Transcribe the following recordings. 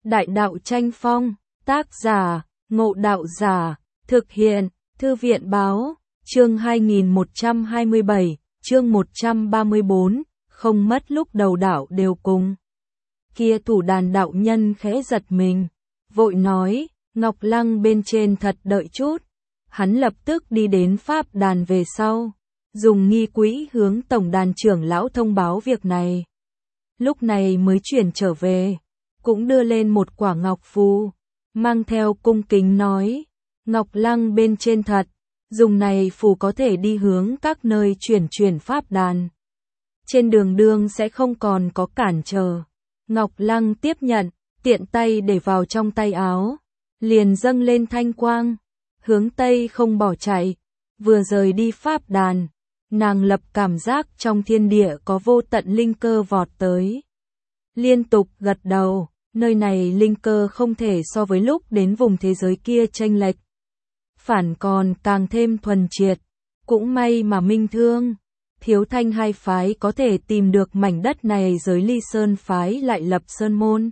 Đại đạo tranh phong, tác giả, Ngộ Đạo Giả, thực hiện, Thư viện báo, chương 2127, chương 134, không mất lúc đầu đạo đều cùng. Kia thủ đàn đạo nhân khẽ giật mình, vội nói, Ngọc Lăng bên trên thật đợi chút. Hắn lập tức đi đến pháp đàn về sau, dùng nghi quỹ hướng tổng đàn trưởng lão thông báo việc này. Lúc này mới chuyển trở về, cũng đưa lên một quả ngọc phù, mang theo cung kính nói, Ngọc Lăng bên trên thật, dùng này phù có thể đi hướng các nơi chuyển pháp đàn. Trên đường đương sẽ không còn có cản trở. Ngọc Lăng tiếp nhận, tiện tay để vào trong tay áo, liền dâng lên thanh quang, hướng Tây không bỏ chạy, vừa rời đi pháp đàn, nàng lập cảm giác trong thiên địa có vô tận linh cơ vọt tới. Liên tục gật đầu, nơi này linh cơ không thể so với lúc đến vùng thế giới kia chênh lệch. Phản còn càng thêm thuần triệt, cũng may mà Minh Thương, Thiếu Thanh hai phái có thể tìm được mảnh đất này, giới Ly Sơn phái lại lập sơn môn.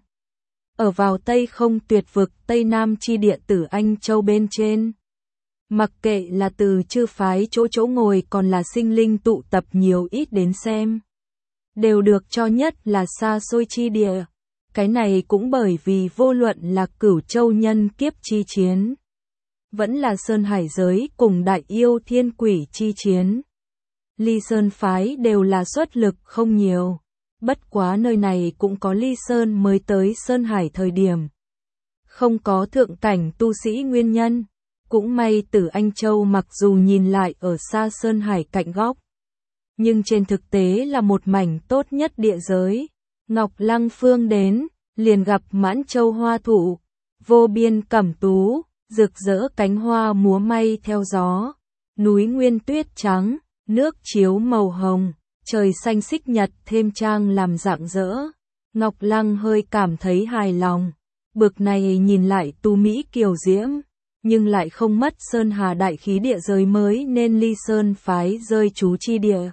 Ở vào Tây không tuyệt vực Tây Nam chi địa Tử Anh Châu bên trên. Mặc kệ là từ chư phái chỗ ngồi còn là sinh linh tụ tập nhiều ít đến xem, đều được cho nhất là xa xôi chi địa. Cái này cũng bởi vì vô luận là Cửu Châu nhân kiếp chi chiến, vẫn là Sơn Hải giới cùng Đại Yêu Thiên Quỷ chi chiến, Ly Sơn phái đều là xuất lực không nhiều. Bất quá nơi này cũng có Ly Sơn mới tới Sơn Hải thời điểm, không có thượng cảnh tu sĩ nguyên nhân. Cũng may Tử Anh Châu mặc dù nhìn lại ở xa Sơn Hải cạnh góc, nhưng trên thực tế là một mảnh tốt nhất địa giới. Ngọc Lăng phương đến, liền gặp mãn châu hoa thụ, vô biên cẩm tú, rực rỡ cánh hoa múa may theo gió, núi nguyên tuyết trắng, nước chiếu màu hồng, trời xanh xích nhật thêm trang làm rạng rỡ. Ngọc Lăng hơi cảm thấy hài lòng, bực này nhìn lại tu mỹ kiều diễm, nhưng lại không mất Sơn Hà đại khí địa giới mới nên Ly Sơn phái rơi trú chi địa.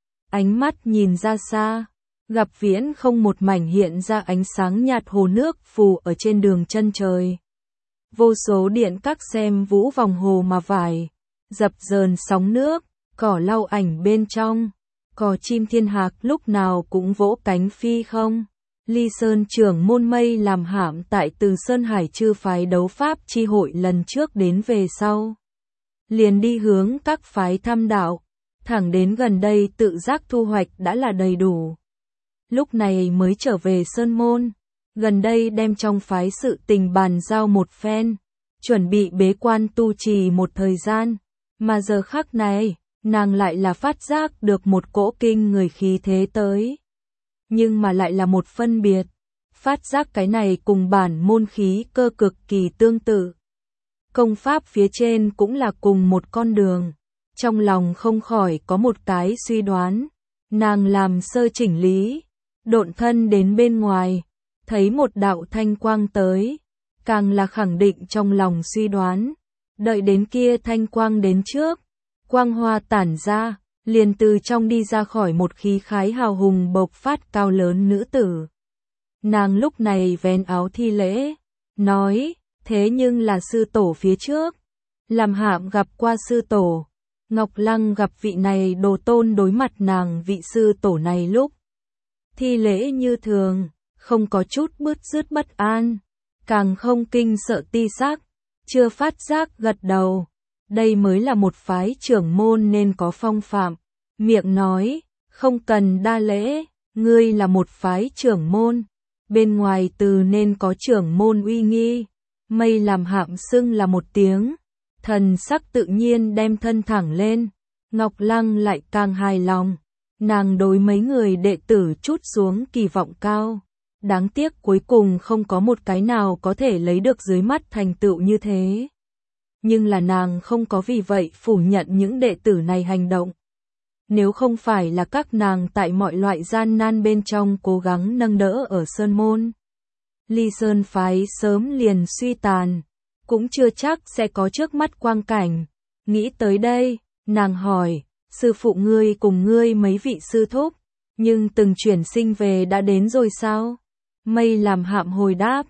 Ánh mắt nhìn ra xa, gặp viễn không một mảnh hiện ra ánh sáng nhạt hồ nước phù ở trên đường chân trời. Vô số điện các xem vũ vòng hồ mà vải, dập dờn sóng nước, cỏ lau ảnh bên trong, cò chim thiên hạc lúc nào cũng vỗ cánh phi không. Ly Sơn trưởng môn Mây làm hãm tại từ Sơn Hải chư phái đấu pháp chi hội lần trước đến về sau, liền đi hướng các phái thăm đạo, thẳng đến gần đây tự giác thu hoạch đã là đầy đủ. Lúc này mới trở về Sơn môn, gần đây đem trong phái sự tình bàn giao một phen, chuẩn bị bế quan tu trì một thời gian, mà giờ khắc này, nàng lại là phát giác được một cỗ kinh người khí thế tới. Nhưng mà lại là một phân biệt, phát giác cái này cùng bản môn khí cơ cực kỳ tương tự. Công pháp phía trên cũng là cùng một con đường, trong lòng không khỏi có một cái suy đoán. Nàng làm sơ chỉnh lý, độn thân đến bên ngoài, thấy một đạo thanh quang tới, càng là khẳng định trong lòng suy đoán. Đợi đến kia thanh quang đến trước, quang hoa tản ra, liền từ trong đi ra khỏi một khí khái hào hùng bộc phát cao lớn nữ tử. Nàng lúc này vén áo thi lễ, nói, thế nhưng là sư tổ phía trước. Làm hãm gặp qua sư tổ, Ngọc Lăng gặp vị này đồ tôn đối mặt nàng vị sư tổ này lúc thi lễ như thường, không có chút bứt rứt bất an, càng không kinh sợ ti sắc, chưa phát giác gật đầu. Đây mới là một phái trưởng môn nên có phong phạm, miệng nói, không cần đa lễ, ngươi là một phái trưởng môn, bên ngoài từ nên có trưởng môn uy nghi. Mây làm hãm xưng là một tiếng, thần sắc tự nhiên đem thân thẳng lên. Ngọc Lăng lại càng hài lòng, nàng đối mấy người đệ tử trút xuống kỳ vọng cao, đáng tiếc cuối cùng không có một cái nào có thể lấy được dưới mắt thành tựu như thế. Nhưng là nàng không có vì vậy phủ nhận những đệ tử này hành động. Nếu không phải là các nàng tại mọi loại gian nan bên trong cố gắng nâng đỡ ở Sơn môn, Ly Sơn phái sớm liền suy tàn, cũng chưa chắc sẽ có trước mắt quang cảnh. Nghĩ tới đây, nàng hỏi, sư phụ ngươi cùng ngươi mấy vị sư thúc, nhưng từng chuyển sinh về đã đến rồi sao? Mây làm hạm hồi đáp,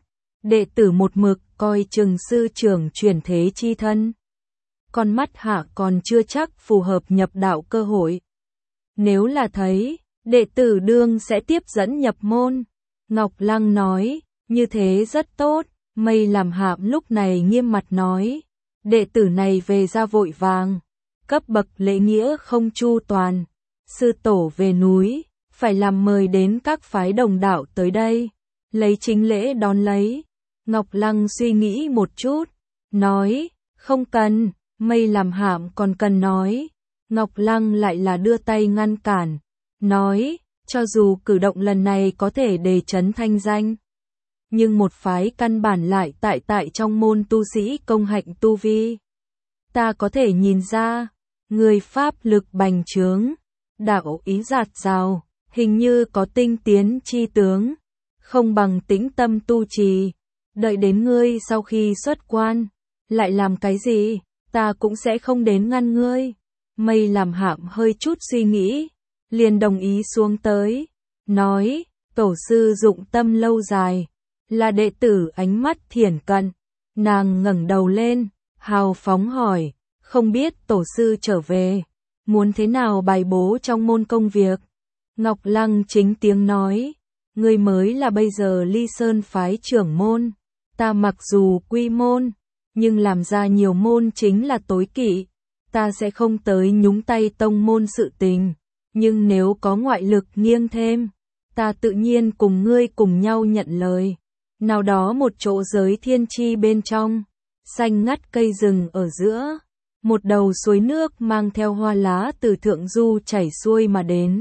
đệ tử một mực coi chừng sư trưởng chuyển thế chi thân. Con mắt hạ còn chưa chắc phù hợp nhập đạo cơ hội. Nếu là thấy, đệ tử đương sẽ tiếp dẫn nhập môn. Ngọc Lăng nói, như thế rất tốt. Mây làm Hạm lúc này nghiêm mặt nói, đệ tử này về ra vội vàng, cấp bậc lễ nghĩa không chu toàn. Sư tổ về núi, phải làm mời đến các phái đồng đạo tới đây, lấy chính lễ đón lấy. Ngọc Lăng suy nghĩ một chút, nói, không cần. Mây làm Hạm còn cần nói. Ngọc Lăng lại là đưa tay ngăn cản, nói, cho dù cử động lần này có thể đề chấn thanh danh, nhưng một phái căn bản lại tại trong môn tu sĩ công hạnh tu vi. Ta có thể nhìn ra, người pháp lực bành trướng, đạo ý dạt dào, hình như có tinh tiến chi tướng, không bằng tĩnh tâm tu trì. Đợi đến ngươi sau khi xuất quan, lại làm cái gì, ta cũng sẽ không đến ngăn ngươi. Mây làm Hạm hơi chút suy nghĩ, liền đồng ý xuống tới, nói, tổ sư dụng tâm lâu dài, là đệ tử ánh mắt thiển cận. Nàng ngẩng đầu lên, hào phóng hỏi, không biết tổ sư trở về, muốn thế nào bài bố trong môn công việc. Ngọc Lăng chính tiếng nói, ngươi mới là bây giờ Ly Sơn phái trưởng môn, ta mặc dù quy môn, nhưng làm ra nhiều môn chính là tối kỵ, ta sẽ không tới nhúng tay tông môn sự tình, nhưng nếu có ngoại lực nghiêng thêm, ta tự nhiên cùng ngươi cùng nhau nhận lời. Nào đó một chỗ giới thiên chi bên trong, xanh ngắt cây rừng ở giữa, một đầu suối nước mang theo hoa lá từ thượng du chảy xuôi mà đến.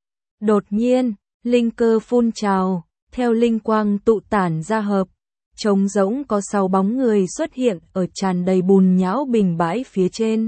Đột nhiên, linh cơ phun trào, theo linh quang tụ tản ra hợp, trống rỗng có 6 bóng người xuất hiện ở tràn đầy bùn nhão bình bãi phía trên.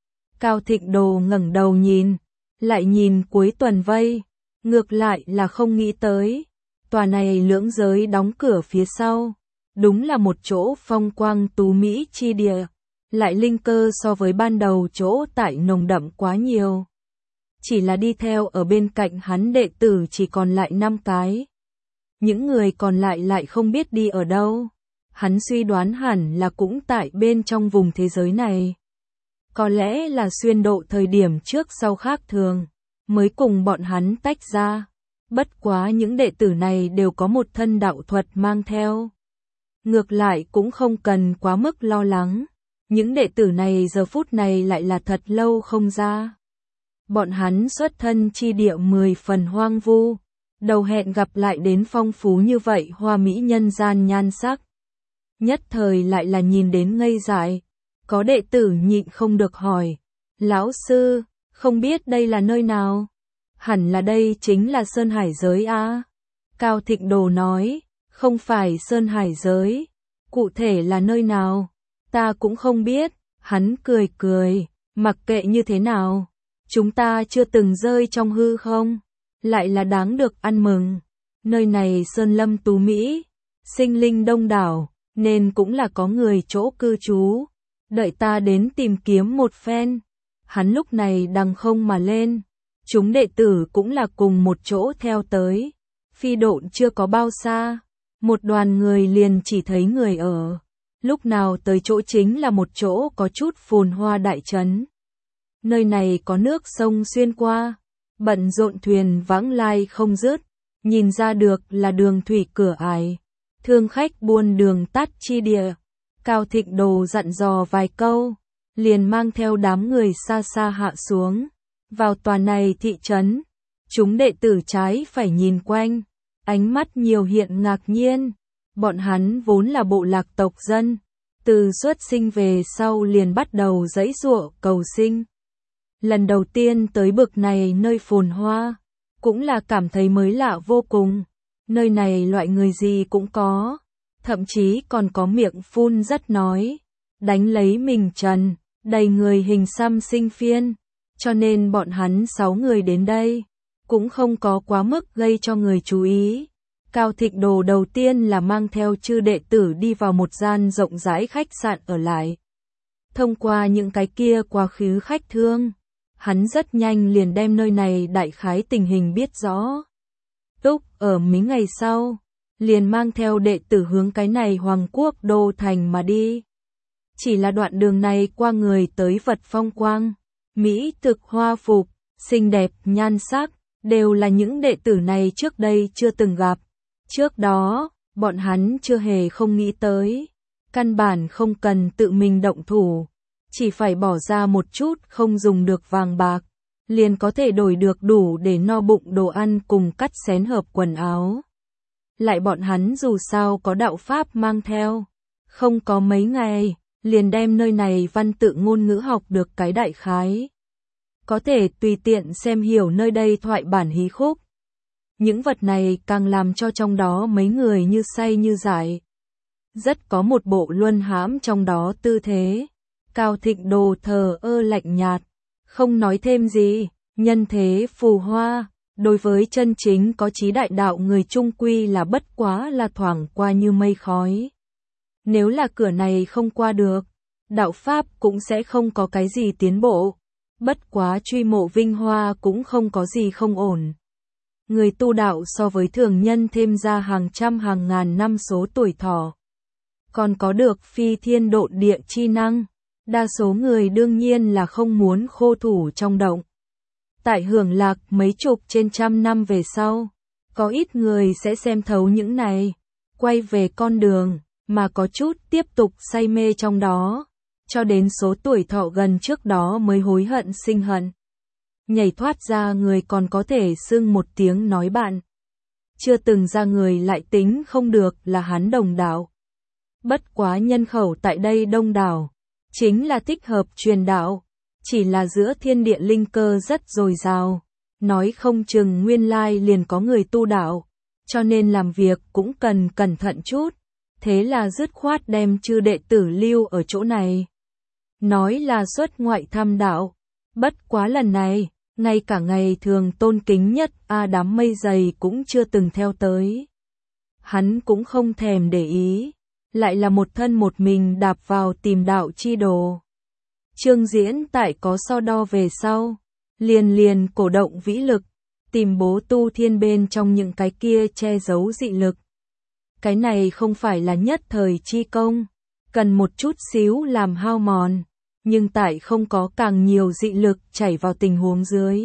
Cao Thịnh Đồ ngẩng đầu nhìn, lại nhìn cuối tuần vây, ngược lại là không nghĩ tới. Tòa này lưỡng giới đóng cửa phía sau, đúng là một chỗ phong quang tú mỹ chi địa, lại linh cơ so với ban đầu chỗ tại nồng đậm quá nhiều. Chỉ là đi theo ở bên cạnh hắn đệ tử chỉ còn lại 5 cái. Những người còn lại không biết đi ở đâu. Hắn suy đoán hẳn là cũng tại bên trong vùng thế giới này. Có lẽ là xuyên độ thời điểm trước sau khác thường, mới cùng bọn hắn tách ra. Bất quá những đệ tử này đều có một thân đạo thuật mang theo. Ngược lại cũng không cần quá mức lo lắng. Những đệ tử này giờ phút này lại là thật lâu không ra. Bọn hắn xuất thân chi địa 10 phần hoang vu. Đầu hẹn gặp lại đến phong phú như vậy hoa mỹ nhân gian nhan sắc. Nhất thời lại là nhìn đến ngây dại. Có đệ tử nhịn không được hỏi. Lão sư, không biết đây là nơi nào? Hẳn là đây chính là Sơn Hải giới á. Cao Thịnh Đồ nói, không phải Sơn Hải giới. Cụ thể là nơi nào? Ta cũng không biết. Hắn cười cười, mặc kệ như thế nào. Chúng ta chưa từng rơi trong hư không. Lại là đáng được ăn mừng. Nơi này sơn lâm tú mỹ, sinh linh đông đảo, nên cũng là có người chỗ cư trú. Đợi ta đến tìm kiếm một phen. Hắn lúc này đằng không mà lên. Chúng đệ tử cũng là cùng một chỗ theo tới. Phi độn chưa có bao xa. Một đoàn người liền chỉ thấy người ở. Lúc nào tới chỗ chính là một chỗ có chút phồn hoa đại trấn. Nơi này có nước sông xuyên qua. Bận rộn thuyền vãng lai không dứt. Nhìn ra được là đường thủy cửa ải. Thương khách buôn đường tắt chi địa. Cao Thịnh Đồ dặn dò vài câu. Liền mang theo đám người xa xa hạ xuống. Vào tòa này thị trấn. Chúng đệ tử trái phải nhìn quanh. Ánh mắt nhiều hiện ngạc nhiên. Bọn hắn vốn là bộ lạc tộc dân. Từ xuất sinh về sau liền bắt đầu giãy giụa cầu sinh. Lần đầu tiên tới bực này nơi phồn hoa. Cũng là cảm thấy mới lạ vô cùng. Nơi này loại người gì cũng có. Thậm chí còn có miệng phun rất nói. Đánh lấy mình trần. Đầy người hình xăm sinh phiên. Cho nên bọn hắn 6 người đến đây. Cũng không có quá mức gây cho người chú ý. Cao Thịnh Đồ đầu tiên là mang theo chư đệ tử đi vào một gian rộng rãi khách sạn ở lại. Thông qua những cái kia quá khứ khách thương. Hắn rất nhanh liền đem nơi này đại khái tình hình biết rõ. Túc ở mấy ngày sau, liền mang theo đệ tử hướng cái này Hoàng Quốc đô thành mà đi. Chỉ là đoạn đường này qua người tới vật phong quang, mỹ thực hoa phục, xinh đẹp, nhan sắc, đều là những đệ tử này trước đây chưa từng gặp. Trước đó, bọn hắn chưa hề không nghĩ tới, căn bản không cần tự mình động thủ, chỉ phải bỏ ra một chút không dùng được vàng bạc, liền có thể đổi được đủ để no bụng đồ ăn cùng cắt xén hợp quần áo. Lại bọn hắn dù sao có đạo pháp mang theo, không có mấy ngày, liền đem nơi này văn tự ngôn ngữ học được cái đại khái. Có thể tùy tiện xem hiểu nơi đây thoại bản hí khúc. Những vật này càng làm cho trong đó mấy người như say như dại. Rất có một bộ luân hãm trong đó tư thế. Cao Thịnh Đồ thờ ơ lạnh nhạt, không nói thêm gì, nhân thế phù hoa, đối với chân chính có chí đại đạo người trung quy là bất quá là thoảng qua như mây khói. Nếu là cửa này không qua được, đạo pháp cũng sẽ không có cái gì tiến bộ, bất quá truy mộ vinh hoa cũng không có gì không ổn. Người tu đạo so với thường nhân thêm ra hàng trăm hàng ngàn năm số tuổi thọ, còn có được phi thiên độn địa chi năng. Đa số người đương nhiên là không muốn khô thủ trong động. Tại hưởng lạc mấy chục trên trăm năm về sau, có ít người sẽ xem thấu những này, quay về con đường, mà có chút tiếp tục say mê trong đó, cho đến số tuổi thọ gần trước đó mới hối hận sinh hận. Nhảy thoát ra người còn có thể xưng một tiếng nói bạn. Chưa từng ra người lại tính không được là hắn đồng đạo. Bất quá nhân khẩu tại đây đông đảo, chính là thích hợp truyền đạo, chỉ là giữa thiên địa linh cơ rất dồi dào, nói không chừng nguyên lai liền có người tu đạo, cho nên làm việc cũng cần cẩn thận chút, thế là dứt khoát đem chư đệ tử lưu ở chỗ này. Nói là xuất ngoại thăm đạo, bất quá lần này, ngay cả ngày thường tôn kính nhất đám mây dày cũng chưa từng theo tới. Hắn cũng không thèm để ý. Lại là một thân một mình đạp vào tìm đạo chi đồ. Trương Diễn tại có so đo về sau, liền cổ động vĩ lực, tìm bố tu thiên bên trong những cái kia che giấu dị lực. Cái này không phải là nhất thời chi công, cần một chút xíu làm hao mòn, nhưng tại không có càng nhiều dị lực chảy vào tình huống dưới.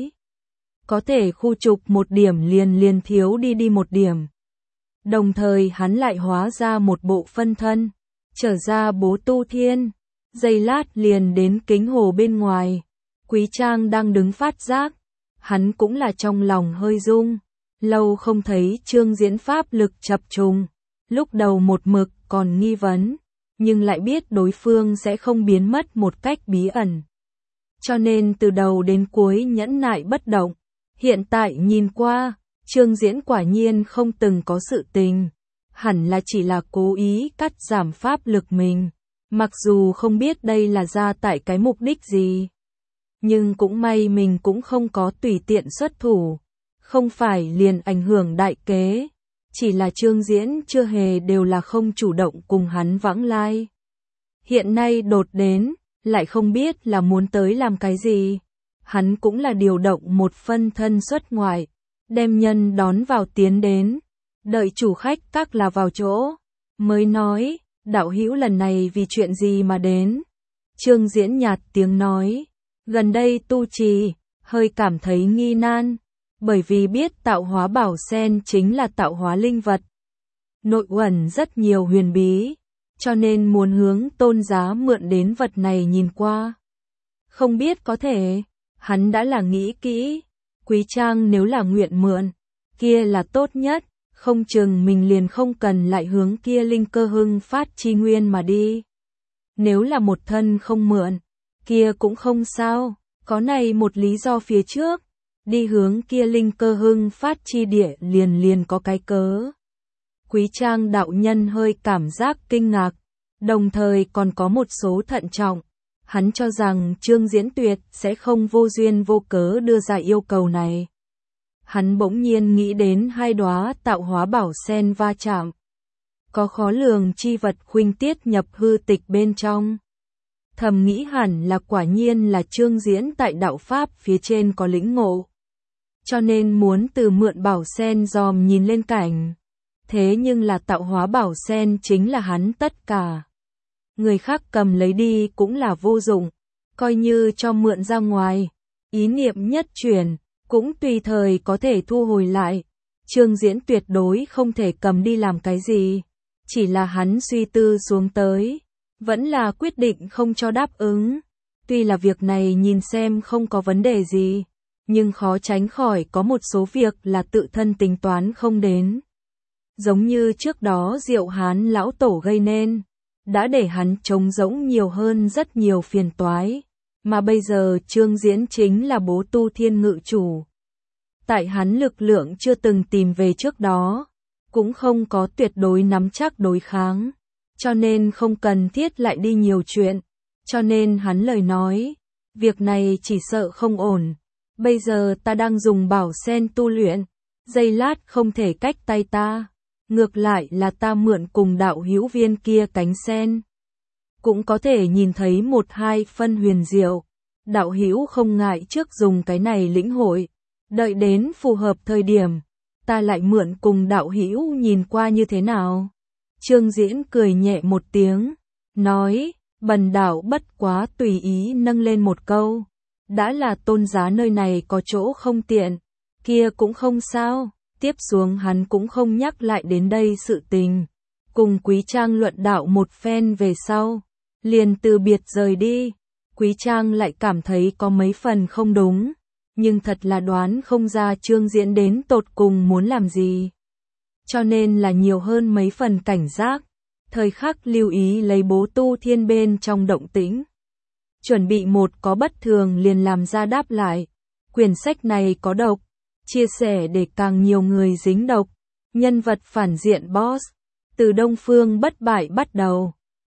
Có thể khu trục một điểm liền thiếu đi một điểm. Đồng thời hắn lại hóa ra một bộ phân thân, trở ra bố tu thiên, giây lát liền đến kính hồ bên ngoài. Quý Trang đang đứng phát giác, hắn cũng là trong lòng hơi rung, lâu không thấy Trương Diễn pháp lực chập trùng, lúc đầu một mực còn nghi vấn, nhưng lại biết đối phương sẽ không biến mất một cách bí ẩn. Cho nên từ đầu đến cuối nhẫn nại bất động, hiện tại nhìn qua, Trương Diễn quả nhiên không từng có sự tình, hẳn là chỉ là cố ý cắt giảm pháp lực mình, mặc dù không biết đây là ra tại cái mục đích gì. Nhưng cũng may mình cũng không có tùy tiện xuất thủ, không phải liền ảnh hưởng đại kế, chỉ là Trương Diễn chưa hề đều là không chủ động cùng hắn vãng lai. Hiện nay đột đến, lại không biết là muốn tới làm cái gì, hắn cũng là điều động một phân thân xuất ngoại. Đem nhân đón vào tiến đến, đợi chủ khách các là vào chỗ, mới nói, đạo hữu lần này vì chuyện gì mà đến. Trương Diễn nhạt tiếng nói, gần đây tu trì, hơi cảm thấy nghi nan, bởi vì biết tạo hóa bảo sen chính là tạo hóa linh vật. Nội ẩn rất nhiều huyền bí, cho nên muốn hướng tôn giá mượn đến vật này nhìn qua. Không biết có thể, hắn đã là nghĩ kỹ. Quý Trang nếu là nguyện mượn, kia là tốt nhất, không chừng mình liền không cần lại hướng kia linh cơ hưng phát chi nguyên mà đi. Nếu là một thân không mượn, kia cũng không sao, có này một lý do phía trước, đi hướng kia linh cơ hưng phát chi địa liền có cái cớ. Quý Trang đạo nhân hơi cảm giác kinh ngạc, đồng thời còn có một số thận trọng. Hắn cho rằng Trương Diễn tuyệt sẽ không vô duyên vô cớ đưa ra yêu cầu này. Hắn bỗng nhiên nghĩ đến hai đóa tạo hóa bảo sen va chạm. Có khó lường chi vật khuynh tiết nhập hư tịch bên trong. Thầm nghĩ hẳn là quả nhiên là Trương Diễn tại đạo Pháp phía trên có lĩnh ngộ. Cho nên muốn từ mượn bảo sen dòm nhìn lên cảnh. thế nhưng là tạo hóa bảo sen chính là hắn tất cả. Người khác cầm lấy đi cũng là vô dụng, coi như cho mượn ra ngoài, ý niệm nhất chuyển, cũng tùy thời có thể thu hồi lại. Trương Diễn tuyệt đối không thể cầm đi làm cái gì, chỉ là hắn suy tư xuống tới, vẫn là quyết định không cho đáp ứng. Tuy là việc này nhìn xem không có vấn đề gì, nhưng khó tránh khỏi có một số việc là tự thân tính toán không đến. Giống như trước đó Diệu Hán lão tổ gây nên, đã để hắn trống rỗng nhiều hơn rất nhiều phiền toái, mà bây giờ Trương Diễn chính là bố tu thiên ngự chủ. Tại hắn lực lượng chưa từng tìm về trước đó, cũng không có tuyệt đối nắm chắc đối kháng, cho nên không cần thiết lại đi nhiều chuyện, cho nên hắn lời nói, việc này chỉ sợ không ổn, bây giờ ta đang dùng bảo sen tu luyện, giây lát không thể cách tay ta, ngược lại là ta mượn cùng đạo hữu viên kia cánh sen, cũng có thể nhìn thấy một hai phân huyền diệu, đạo hữu không ngại trước dùng cái này lĩnh hội, đợi đến phù hợp thời điểm, ta lại mượn cùng đạo hữu nhìn qua như thế nào. Trương Diễn cười nhẹ một tiếng, nói, bần đạo bất quá tùy ý nâng lên một câu, đã là tôn giá nơi này có chỗ không tiện, kia cũng không sao, tiếp xuống hắn cũng không nhắc lại đến đây sự tình, cùng Quý Trang luận đạo một phen về sau, liền từ biệt rời đi. Quý Trang lại cảm thấy có mấy phần không đúng, nhưng thật là đoán không ra Trương Diễn đến tột cùng muốn làm gì. Cho nên là nhiều hơn mấy phần cảnh giác, thời khắc lưu ý lấy bố tu thiên bên trong động tĩnh. Chuẩn bị một có bất thường liền làm ra đáp lại, quyển sách này có độc, chia sẻ để càng nhiều người dính độc, nhân vật phản diện boss, từ Đông Phương bất bại bắt đầu.